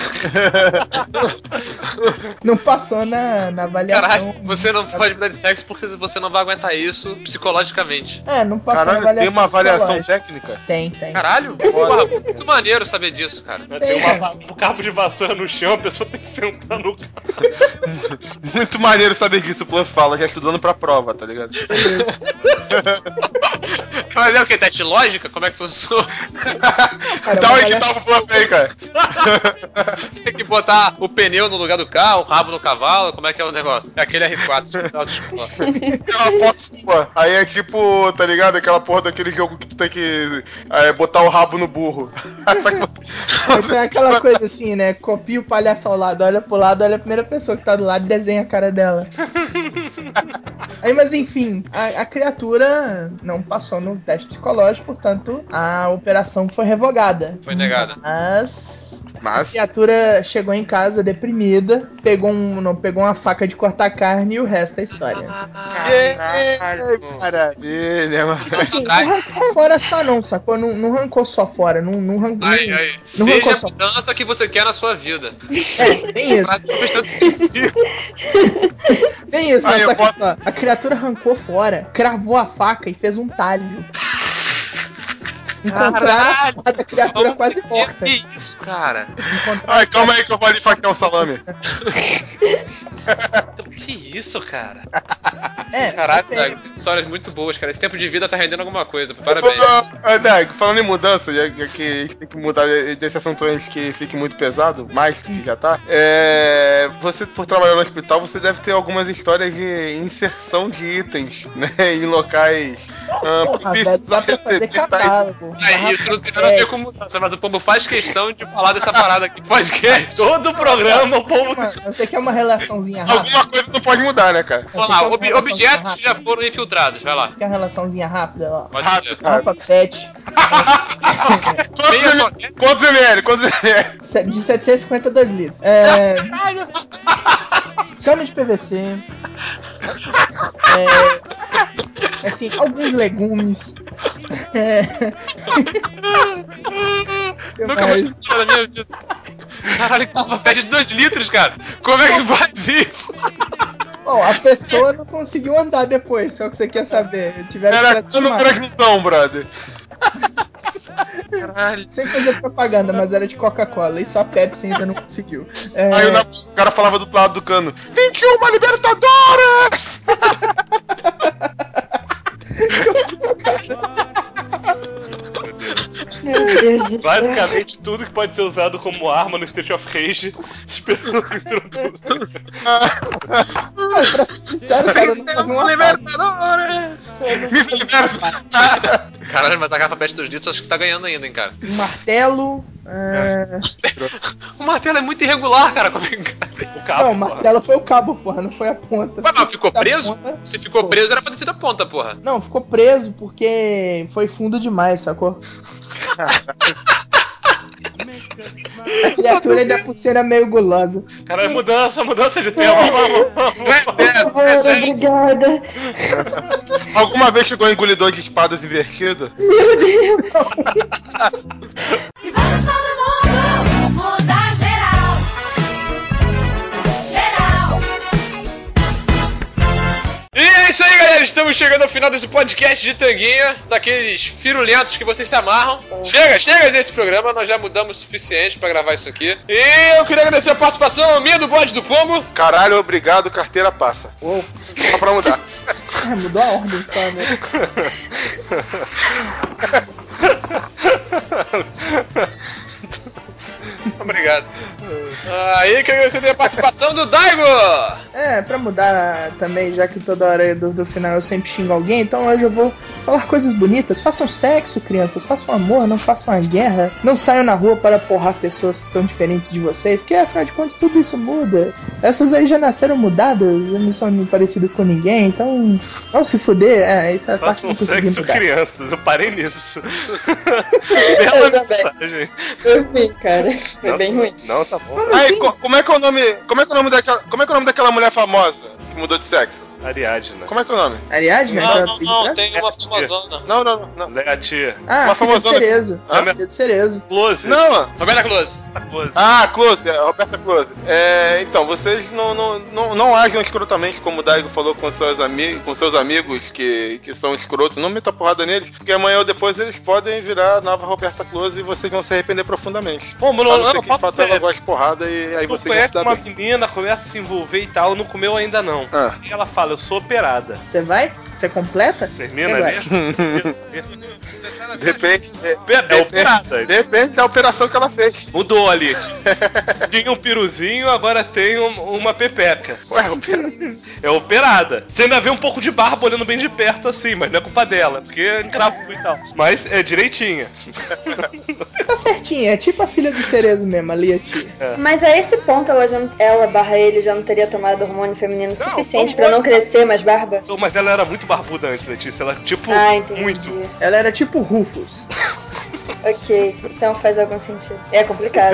Não passou na avaliação. Caralho, você não pode mudar de sexo porque você não vai aguentar isso psicologicamente. Não passou Caralho, na avaliação. tem uma avaliação psicológica. técnica? Tem. Caralho, porra, muito maneiro saber disso, cara. Tem um cabo de vassoura no chão, a pessoa tem que sentar no carro. Muito maneiro saber disso, o Plan fala, já estudando pra prova, tá ligado? Mas é o que? Teste de lógica? Como é que funciona? Dá um edital pro Plan aí, cara. Tem que botar o pneu no lugar do carro, o rabo no cavalo, como é que é o negócio? É aquele R4 de autoescola. Aquela foto sua. Aí é tipo, tá ligado? Aquela porra daquele jogo que tu tem que botar o rabo no burro. Então é aquela coisa assim, né? Copia o palhaço ao lado, olha pro lado, olha a primeira pessoa que tá do lado e desenha a cara dela. Aí, mas enfim, a criatura não passou no teste psicológico, portanto, a operação foi revogada. Foi negada. Mas a criatura chegou em casa deprimida, pegou uma faca de cortar carne e o resto é história. Que maravilha, mano. Assim, não arrancou fora só não, sacou? Não arrancou só fora, não arrancou. Aí. Seja a mudança que você quer na sua vida. Bem isso. Bem isso, mas só. A criatura arrancou fora, cravou a faca e fez um talho. Encontraram a criatura quase morta. Que isso, cara? Ai, calma aí que eu vou ali faquear um salame. Que isso, cara? Caralho, Dag, tem histórias muito boas, cara. Esse tempo de vida tá rendendo alguma coisa. Parabéns. Dag, falando em mudança, já que a gente tem que mudar desse assunto antes que fique muito pesado, mais do que já tá. Você, por trabalhar no hospital, você deve ter algumas histórias de inserção de itens, né? Em locais. Dá pra fazer catálogo. Isso não tem nada a ver com mudança, mas o Pombo faz questão de falar dessa parada aqui no podcast. Todo o programa, o Pombo. Você quer uma relaçãozinha rápida? Alguma coisa não pode mudar, né, cara? Vamos lá, objetos que já foram infiltrados, vai lá. Quer uma relaçãozinha rápida? Ó. Pode ser. Alpha Pet. Quantos ml? De 752 litros. Cano de PVC. Assim, alguns legumes. Nunca mais isso na minha vida. Caralho, que pede de 2 litros, cara. Como é que faz isso? Bom, a pessoa não conseguiu andar depois, só que você quer saber. Era cano transmissão, brother. Caralho. Sem fazer propaganda, mas era de Coca-Cola. E só a Pepsi ainda não conseguiu. Aí o cara falava do lado do cano: 21 Libertadores! Meu Deus do céu. Basicamente tudo que pode ser usado como arma no State of Rage, esperando se introduzir. Pra ser sincero, cara, eu não sabia uma Libertadores! Me liberta! Caralho, mas a garrafa pet 2 litros acho que tá ganhando ainda, hein, cara. Um martelo. O martelo é muito irregular, cara. Como é que... O cabo, não, o martelo foi o cabo, porra, não foi a ponta. Ué, mas ficou preso? Se ficou preso, era pra ter sido a ponta, porra. Não, ficou preso porque foi fundo demais, sacou? A criatura ainda por ser meio gulosa. Cara, mudança de tema. Vamos. Por favor, obrigada. Alguma vez chegou um engolidor de espadas invertido? Meu Deus. E vamos todo mundo mudar geral. Geral. E é isso aí, galera. Estamos chegando ao final desse podcast de tanguinha, daqueles firulentos que vocês se amarram. Chega desse programa, nós já mudamos o suficiente pra gravar isso aqui. E eu queria agradecer a participação minha do Bode do Pombo. Caralho, obrigado, carteira passa. Uou. Só pra mudar. Mudou a ordem só, né? Obrigado. Aí que eu agradecer a participação do Daigo. Pra mudar também, já que toda hora do final eu sempre xingo alguém, então hoje eu vou falar coisas bonitas. Façam sexo, crianças, façam amor, não façam a guerra. Não saiam na rua para porrar pessoas que são diferentes de vocês, porque afinal de contas tudo isso muda. Essas aí já nasceram mudadas, não são parecidas com ninguém, então vão se fuder. Isso é a parte que eu Façam não consegui sexo, mudar. crianças. Eu parei nisso. Bela mensagem. Eu vi, cara. Foi bem ruim. Não, tá bom. Aí, como é que é o nome daquela mulher famosa que mudou de sexo? Ariadna. Como é que é o nome? Ariadne? Não, tem uma famosona. Não. É a tia. Ah, Uma filha do famosona. Cerezo. Hã? Filha do Cerezo. Close. Não, Roberta Close. Close. Close, Roberta Close. Então, vocês não ajam escrotamente, como o Daigo falou com seus amigos que são escrotos. Não meta porrada neles, porque amanhã ou depois eles podem virar a nova Roberta Close e vocês vão se arrepender profundamente. Bom, A não ser que de papo fato ela sério. gosta de porrada e aí Tu vocês vão se conhece dar uma bem. menina, começa a se envolver e tal, não comeu ainda não. E ela fala, eu sou operada. Você vai? Você completa? Termina Eu ali? Depende. É operada. Depende da operação que ela fez. Mudou ali. Tinha um piruzinho, agora tem uma pepeca. Ué, É operada. Você ainda vê um pouco de barba olhando bem de perto assim, mas não é culpa dela, porque encravou e tal. Mas é direitinha. Tá certinho, é tipo a filha do Cerezo mesmo, ali a tia. Mas a esse ponto ela barra ele já não teria tomado hormônio feminino Não, suficiente pra não crescer mais barba? Mas ela era muito barbuda antes, Letícia. Ela, tipo, Entendi. muito. Ela era tipo Rufus. Ok, então faz algum sentido. É complicado.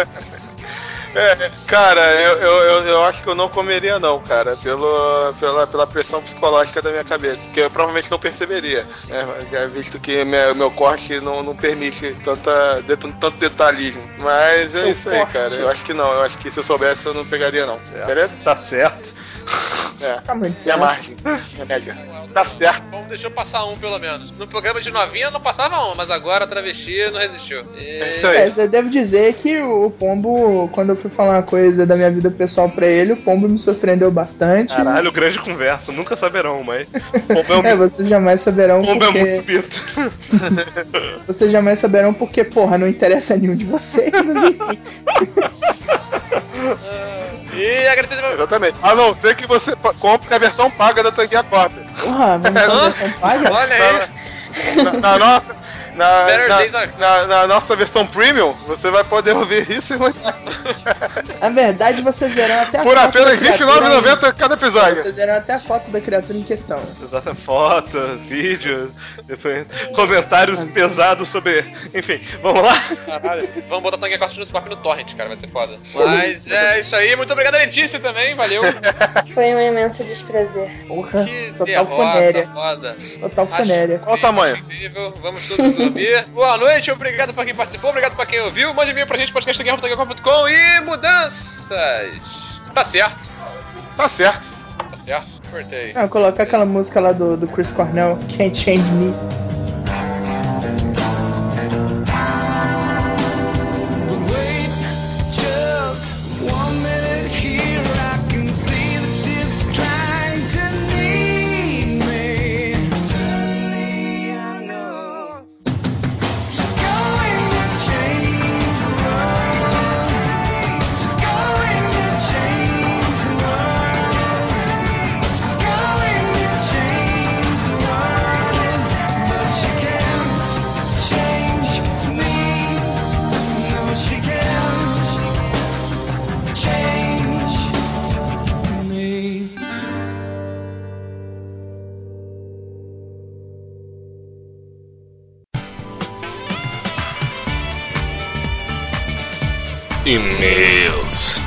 Cara, eu acho que eu não comeria não, cara, pela pressão psicológica da minha cabeça, porque eu provavelmente não perceberia, visto que meu corte não permite tanto detalhismo. Mas é isso aí, cara, eu acho que não, eu acho que se eu soubesse eu não pegaria não, beleza? Tá certo. Tá muito Minha certo. margem, minha média. Tá certo. Bom, deixou passar um pelo menos. No programa de novinha não passava um, mas agora a travesti não resistiu. É isso aí. Eu devo dizer que o Pombo, quando eu fui falar uma coisa da minha vida pessoal pra ele, o Pombo me surpreendeu bastante. Caralho, grande conversa. Nunca saberão, mas... Pombo vocês jamais saberão Pombo é porque... muito pito. Vocês jamais saberão porque, porra, não interessa a nenhum de vocês, mas enfim. E agradecer Exatamente. A não ser que você compre a versão paga da Tanguinha Corp. Porra, vamos ter uma versão paga? Olha aí. Na nossa... Better Days Are- Na nossa versão premium, você vai poder ouvir isso e muito. Na verdade, vocês verão até a Por foto apenas da criatura R$29,90 cada episódio. Vocês verão até a foto da criatura em questão. Exato, fotos, vídeos, depois comentários pesados sobre... Enfim, vamos lá? Caralho, vamos botar Tanguinha Corte no Torrent, cara, vai ser foda. Mas é isso aí, muito obrigado a Letícia também, valeu. Foi um imenso desprazer. Porra, Que total derrota funéria. foda. Total funéria. Qual o tamanho? Incrível, vamos todos dormir. Boa noite, obrigado pra quem participou, obrigado pra quem ouviu. Mande e-mail pra gente, podcast.com e mudanças. Tá certo. Tá certo. Tá certo, cortei. Não, colocar aquela música lá do Chris Cornell, Can't Change Me. Wait just 1 minute here. I can see that she's trying to need me. Suddenly I know she's going to change the world. She's going to change the world. She's going to change the world. But E-mails.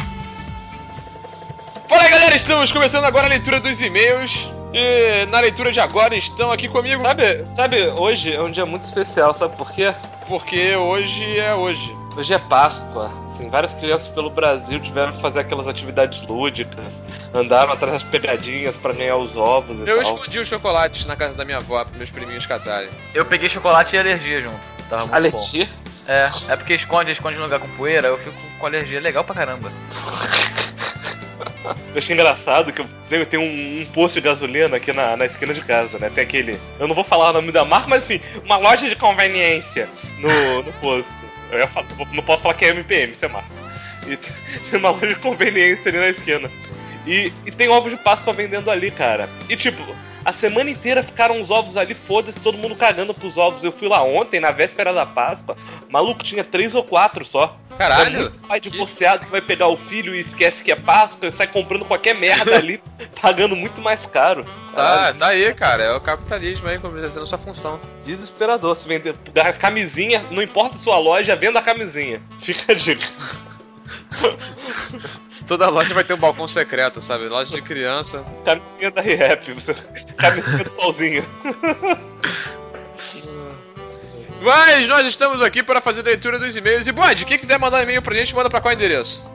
Fala aí, galera, estamos começando agora a leitura dos e-mails. E na leitura de agora estão aqui comigo. Sabe, hoje é um dia muito especial, sabe por quê? Porque hoje é hoje. Hoje é Páscoa. Assim, várias crianças pelo Brasil tiveram que fazer aquelas atividades lúdicas, andaram atrás das pegadinhas pra ganhar os ovos e Eu tal. escondi os chocolates na casa da minha avó pra meus priminhos catarem. Eu peguei chocolate e alergia junto. Tava muito Alergia? bom. É porque esconde no lugar com poeira, eu fico com alergia legal pra caramba. Eu achei engraçado que eu tenho um posto de gasolina aqui na esquina de casa, né? Tem aquele... Eu não vou falar o nome da marca, mas enfim, uma loja de conveniência no posto. Eu ia falar, não posso falar que é MPM, isso é marca. E tem uma loja de conveniência ali na esquina. E tem ovos de Páscoa vendendo ali, cara. E tipo, a semana inteira ficaram os ovos ali, foda-se, todo mundo cagando pros ovos. Eu fui lá ontem, na véspera da Páscoa, maluco, tinha 3 ou 4 só. Caralho! É muito pai divorciado que vai pegar o filho e esquece que é Páscoa e sai comprando qualquer merda ali, pagando muito mais caro. Tá aí, cara, é o capitalismo aí exercendo sua função. Desesperador, se vender camisinha, não importa a sua loja, venda a camisinha. Fica a dica. Toda loja vai ter um balcão secreto, sabe? Loja de criança. Camisinha da Rap, camisinha do solzinho. Mas nós estamos aqui para fazer a leitura dos e-mails. E, Bode, quem quiser mandar um e-mail pra gente, manda pra qual endereço?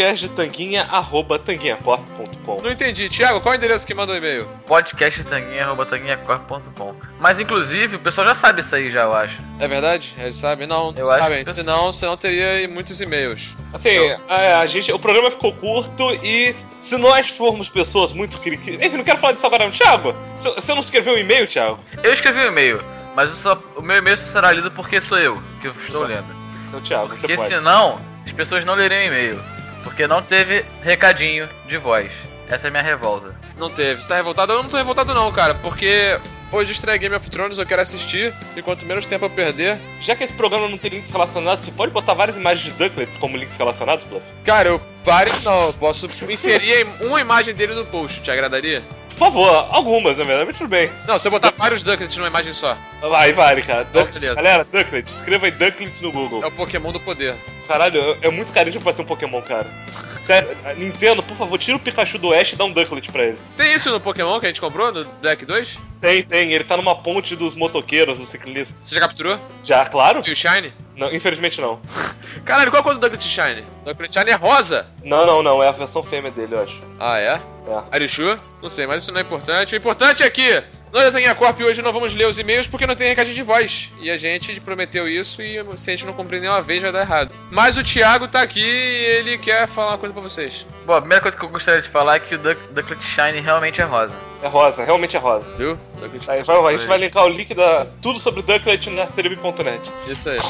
podcasttanguinha@tanguinhacorp.com. Não entendi. Thiago, qual é o endereço que mandou o e-mail? podcasttanguinha@tanguinhacorp.com. Mas inclusive, o pessoal já sabe isso aí já, eu acho. É verdade? Eles sabem? Não, Eu sabem. acho que- Senão teria muitos e-mails. Assim, o programa ficou curto e se nós formos pessoas muito críticas... Enfim, não quero falar disso agora não. Thiago, você não escreveu um e-mail, Thiago? Eu escrevi um e-mail, mas o meu e-mail só será lido porque sou eu que eu estou lendo. Seu Thiago, você Porque pode. senão, as pessoas não leriam o e-mail. Porque não teve recadinho de voz. Essa é a minha revolta. Não teve. Você tá revoltado? Eu não tô revoltado não, cara. Porque hoje estreia Game of Thrones, eu quero assistir. E quanto menos tempo eu perder... Já que esse programa não tem links relacionados, você pode botar várias imagens de Ducklets como links relacionados, Bluff? Cara, eu não. Eu posso inserir uma imagem dele no post. Te agradaria? Por favor, algumas, na verdade, mas tudo bem. Não, se eu botar vários Ducklets numa imagem só. Aí vale, cara. Beleza. Galera, Ducklets, escreva aí Ducklets no Google. É o Pokémon do poder. Caralho, é muito caríssimo pra ser um Pokémon, cara. Sério, Nintendo, por favor, tira o Pikachu do Ash e dá um Ducklet pra ele. Tem isso no Pokémon que a gente comprou, no Black 2? Tem, ele tá numa ponte dos motoqueiros, dos ciclistas. Você já capturou? Já, claro? E o Shine? Não, infelizmente não. Caralho, qual é o do Ducklet Shine? O Ducklet Shine é rosa? Não, é a versão fêmea dele, eu acho. Ah, é? É. Are you sure? Não sei, mas isso não é importante. O importante é que nós da Tanguinha Corp hoje não vamos ler os e-mails porque não tem recadinho de voz. E a gente prometeu isso e se a gente não cumprir nenhuma vez vai dar errado. Mas o Thiago tá aqui e ele quer falar uma coisa pra vocês. Bom, a primeira coisa que eu gostaria de falar é que o Ducklet Shine realmente é rosa. É rosa, realmente é rosa. Viu? Ducklet Aí, a gente vai linkar o link tudo sobre Ducklet na cerebi.net. Isso aí.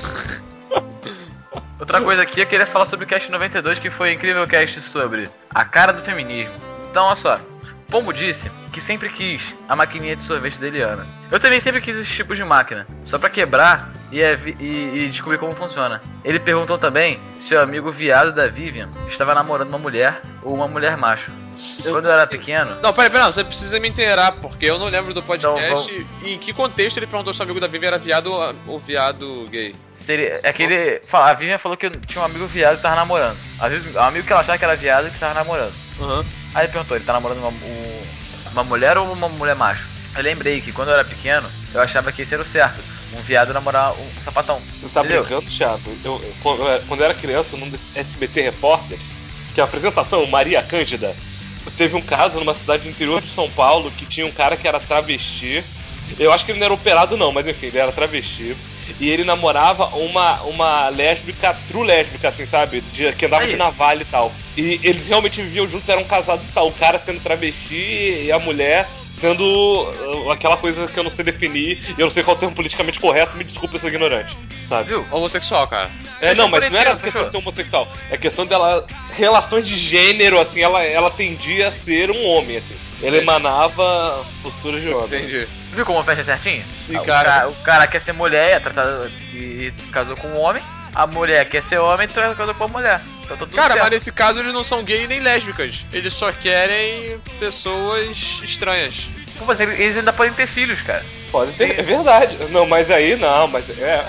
Outra coisa aqui, eu queria falar sobre o Cast 92, que foi um incrível cast sobre a cara do feminismo. Então, olha só. Pombo disse que sempre quis a maquininha de sorvete da Eliana. Eu também sempre quis esse tipo de máquina, só pra quebrar e descobrir como funciona. Ele perguntou também se o amigo viado da Vivian estava namorando uma mulher ou uma mulher macho. Quando eu era pequeno... Não, peraí, não, você precisa me inteirar, porque eu não lembro do podcast Então, e em que contexto ele perguntou se o amigo da Vivian era viado ou viado gay. É que ele... A Vivian falou que tinha um amigo viado que tava namorando. Um amigo que ela achava que era viado que tava namorando. Uhum. Aí ele perguntou, ele tá namorando uma mulher ou uma mulher macho? Eu lembrei que quando eu era pequeno, eu achava que esse era o certo. Um viado namorar um sapatão. Você tá Entendeu? brincando, Thiago? Quando eu era criança, num desses SBT Repórteres, que é a apresentação Maria Cândida, teve um caso numa cidade do interior de São Paulo que tinha um cara que era travesti. Eu acho que ele não era operado não, mas enfim, ele era travesti. E ele namorava uma lésbica, true lésbica, assim, sabe? Que andava de navalha e tal. E eles realmente viviam juntos, eram casados e tal. O cara sendo travesti e a mulher sendo aquela coisa que eu não sei definir. E eu não sei qual é o termo politicamente correto, me desculpa, eu sou ignorante, sabe? Viu? Homossexual, cara. Não, mas não era questão de ser homossexual. É questão dela... Relações de gênero, assim, ela tendia a ser um homem, assim. Ela emanava postura de homem. Entendi. Viu como fecha certinho? E cara... O cara quer ser mulher e casou com um homem. A mulher quer ser homem e casou com a mulher. Então, tá tudo Cara, certo. mas nesse caso eles não são gay nem lésbicas. Eles só querem pessoas estranhas. Mas eles ainda podem ter filhos, cara. Pode ser, é verdade. Não, mas aí não, mas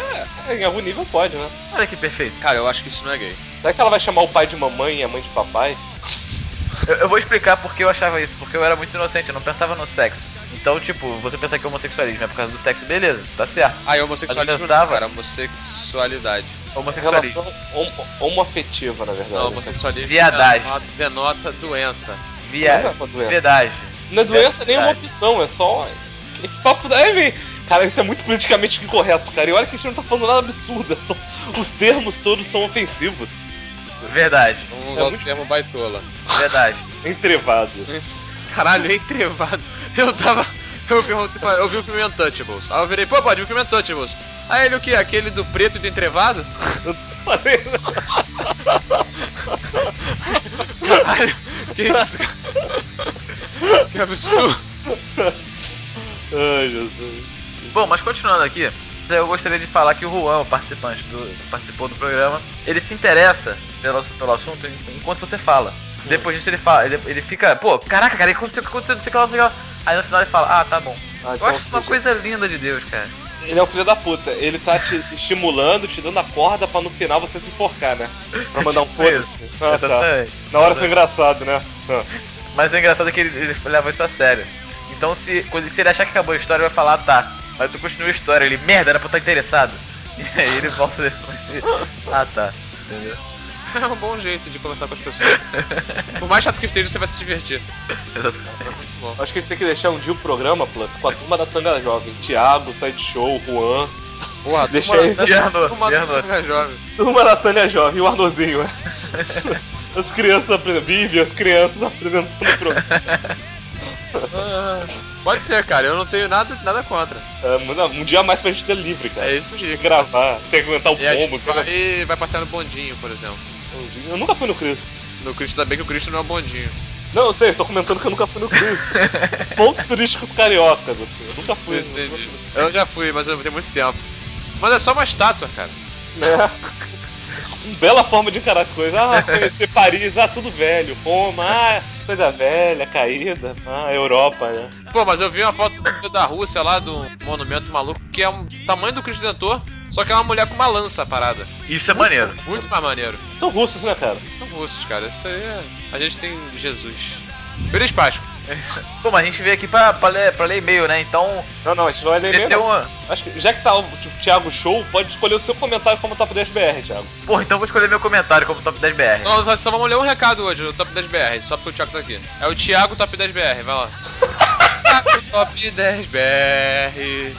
Em algum nível pode, né? Olha que perfeito. Cara, eu acho que isso não é gay. Será que ela vai chamar o pai de mamãe e a mãe de papai? Eu vou explicar porque eu achava isso, porque eu era muito inocente, eu não pensava no sexo. Então, tipo, você pensa que homossexualismo é por causa do sexo, beleza, tá certo. Ah, e homossexualismo Mas eu pensava- não, cara, homossexualidade. Homossexualismo. Relação homoafetiva, na verdade. Não, homossexualismo Viadagem. denota doença. Não é uma doença. Viadagem. Não é doença nem uma Verdade. opção, é só. Esse papo daí vem. Cara, isso é muito politicamente incorreto, cara. E olha que a gente não tá falando nada absurdo. Os termos todos são ofensivos. Verdade. Vamos usar o termo baitola. Verdade. Entrevado. Caralho, entrevado. Eu vi o filme Untouchables. Aí eu virei, pô, pode ver o filme Untouchables. Aí ele o que? Aquele do preto e do entrevado? Caralho, que isso? Que absurdo. Ai, Jesus. Bom, mas continuando aqui, eu gostaria de falar que o Juan, o participante participou do programa, ele se interessa pelo assunto enquanto você fala. Depois disso ele fica, pô, caraca, cara, aconteceu, não sei o que lá. Aí no final ele fala, ah, tá bom. Ah, Eu então, acho isso uma coisa linda de Deus, cara. Ele é o filho da puta. Ele tá te estimulando, te dando a corda pra no final você se enforcar, né? Pra mandar um foda-se. Ah, tá. Exatamente. Na hora foi engraçado, né? Ah. Mas o engraçado é que ele leva isso a sério. Então se ele achar que acabou a história, ele vai falar, ah, tá. Mas tu continua a história, ele, merda, era pra eu estar interessado. E aí ele volta depois e... Ah, tá. Entendeu? É um bom jeito de conversar com as pessoas. Por mais chato que esteja, você vai se divertir. Exatamente. Bom. Acho que a gente tem que deixar um dia o programa, Plus, com a turma da Tanga Jovem. Thiago, Sideshow, Juan. Porra, Deixa aí. jovem. Turma da Tanga Jovem, o Arnozinho, né? As crianças apresentando. Vive as crianças apresentando o programa. Pode ser, cara, eu não tenho nada contra. Um dia a mais pra gente ter livre, cara. É isso aí. Tem que gravar, tem que aguentar o E a pombo. gente vai passear no bondinho, por exemplo. Eu nunca fui no Cristo. No Cristo, ainda bem que o Cristo não é um bondinho. Não, eu sei, eu tô comentando que eu nunca fui no Cristo. Pontos turísticos cariocas, assim. Eu nunca fui. Entendi. Eu já fui, mas eu tenho muito tempo. Mas é só uma estátua, cara. Né? Bela forma de encarar as coisas. Ah, conhecer Paris, ah, tudo velho. Roma, ah, coisa velha, caída. Ah, Europa, né? Pô, mas eu vi uma foto da Rússia lá, do monumento maluco, que é um tamanho do Cristo Redentor, só que é uma mulher com uma lança parada. Isso é maneiro. Muito mais maneiro. São russos, né, cara? São russos, cara. Isso aí é... A gente tem Jesus. Feliz Páscoa. Pô, mas a gente veio aqui pra ler e-mail, né? Então. Não, a gente não vai ler e-mail. Uma... Acho que já que tá o Thiago Show, pode escolher o seu comentário como Top 10 BR, Thiago. Porra, então eu vou escolher meu comentário como Top 10 BR. Não, nós só vamos ler um recado hoje, o Top 10 BR, só porque o Thiago tá aqui. É o Thiago Top 10 BR, vai lá. Thiago Top 10 BR.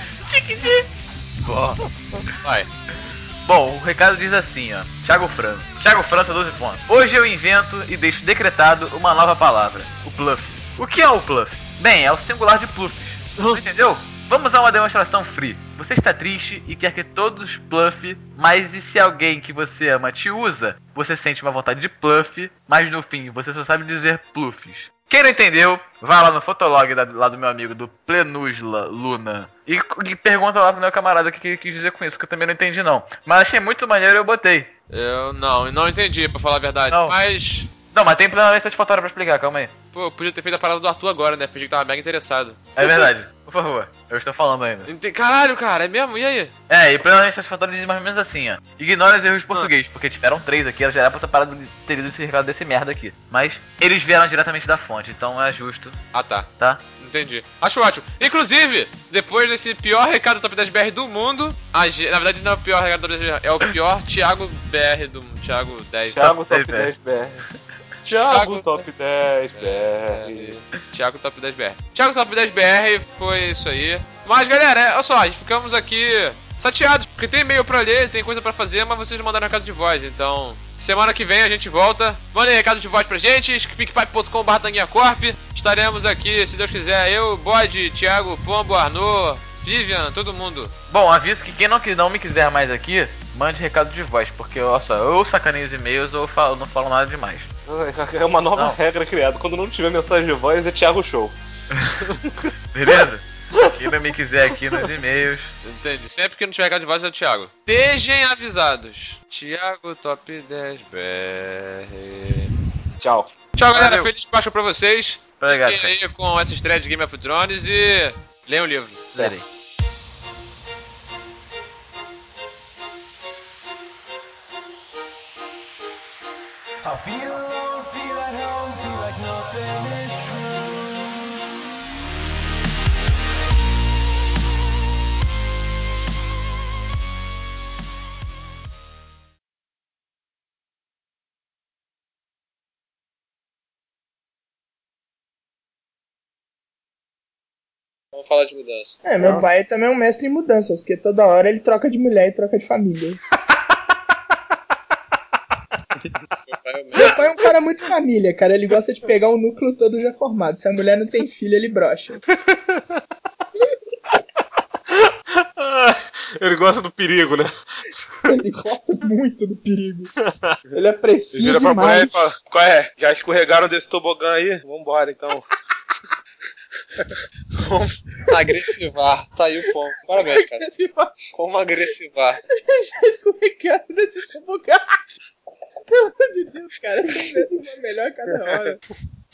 Porra. Vai. Bom, o recado diz assim, ó. Thiago França, 12 pontos. Hoje eu invento e deixo decretado uma nova palavra. O pluff. O que é o pluff? Bem, é o singular de pluffs. Entendeu? Vamos a uma demonstração free. Você está triste e quer que todos pluff, mas e se alguém que você ama te usa? Você sente uma vontade de pluff, mas no fim você só sabe dizer pluffs. Quem não entendeu, vai lá no fotolog lá do meu amigo, do Plenusla Luna, e pergunta lá pro meu camarada o que quis dizer com isso, que eu também não entendi não. Mas achei muito maneiro e eu botei. Eu não entendi, pra falar a verdade. Não. Mas... Não, mas tem plenamente satisfatório pra explicar, calma aí. Pô, eu podia ter feito a parada do Arthur agora, né? Fingi que tava mega interessado. É verdade, por favor, eu estou falando ainda. Caralho, cara, é mesmo? E aí? É, e plenamente satisfatório diz mais ou menos assim, ó. Ignora os erros de português, porque tiveram 3 aqui, ela já era pra ter parado de ter lido esse recado desse merda aqui. Mas eles vieram diretamente da fonte, então é justo, Ah, tá. tá? Entendi. Acho ótimo. Inclusive, depois desse pior recado do Top 10 BR do mundo, na verdade não é o pior recado do Top 10 BR, é o pior Thiago BR do Thiago 10. Thiago Top 10 BR. Thiago Top 10 BR. Thiago Top 10 BR. Thiago Top 10 BR foi isso aí. Mas galera, olha só, a gente ficamos aqui chateados, porque tem e-mail pra ler, tem coisa pra fazer, mas vocês não mandaram recado de voz, então... Semana que vem a gente volta. Mandem recado de voz pra gente, speakpipe.com/tanguinhacorp. Estaremos aqui, se Deus quiser, eu, Bode, Thiago, Pombo, Arnaud, Vivian, todo mundo. Bom, aviso que quem não me quiser mais aqui, mande recado de voz, porque, olha só, eu sacaneio os e-mails ou eu não falo nada demais. É uma nova Não. regra criada. Quando não tiver mensagem de voz, é Thiago Show. Beleza? Quem não me quiser aqui nos e-mails. Entendi. Sempre que não tiver recado de voz é o Thiago. Estejam avisados. Thiago Top 10 BR. Tchau. Tchau, galera. Valeu. Feliz Páscoa pra vocês. Obrigado, Fiquem aí com essa estreia de Game of Thrones e leiam o livro. Lerei. I feel alone, feel at home, feel like nothing is true. Vamos falar de mudança. Meu pai também é um mestre em mudanças, porque toda hora ele troca de mulher e troca de família. Meu pai é um cara muito família, cara. Ele gosta de pegar o núcleo todo já formado. Se a mulher não tem filho, ele brocha. Ele gosta do perigo, né? Ele gosta muito do perigo. Ele aprecia Vira pra demais. mulher e fala, qual é? Já escorregaram desse tobogã aí? Vambora, então. Agressivar. Tá aí o ponto. Parabéns, cara. Como agressivar. Já escorregando desse tobogã. Pelo amor de Deus, cara. Essa merda é melhor a cada hora.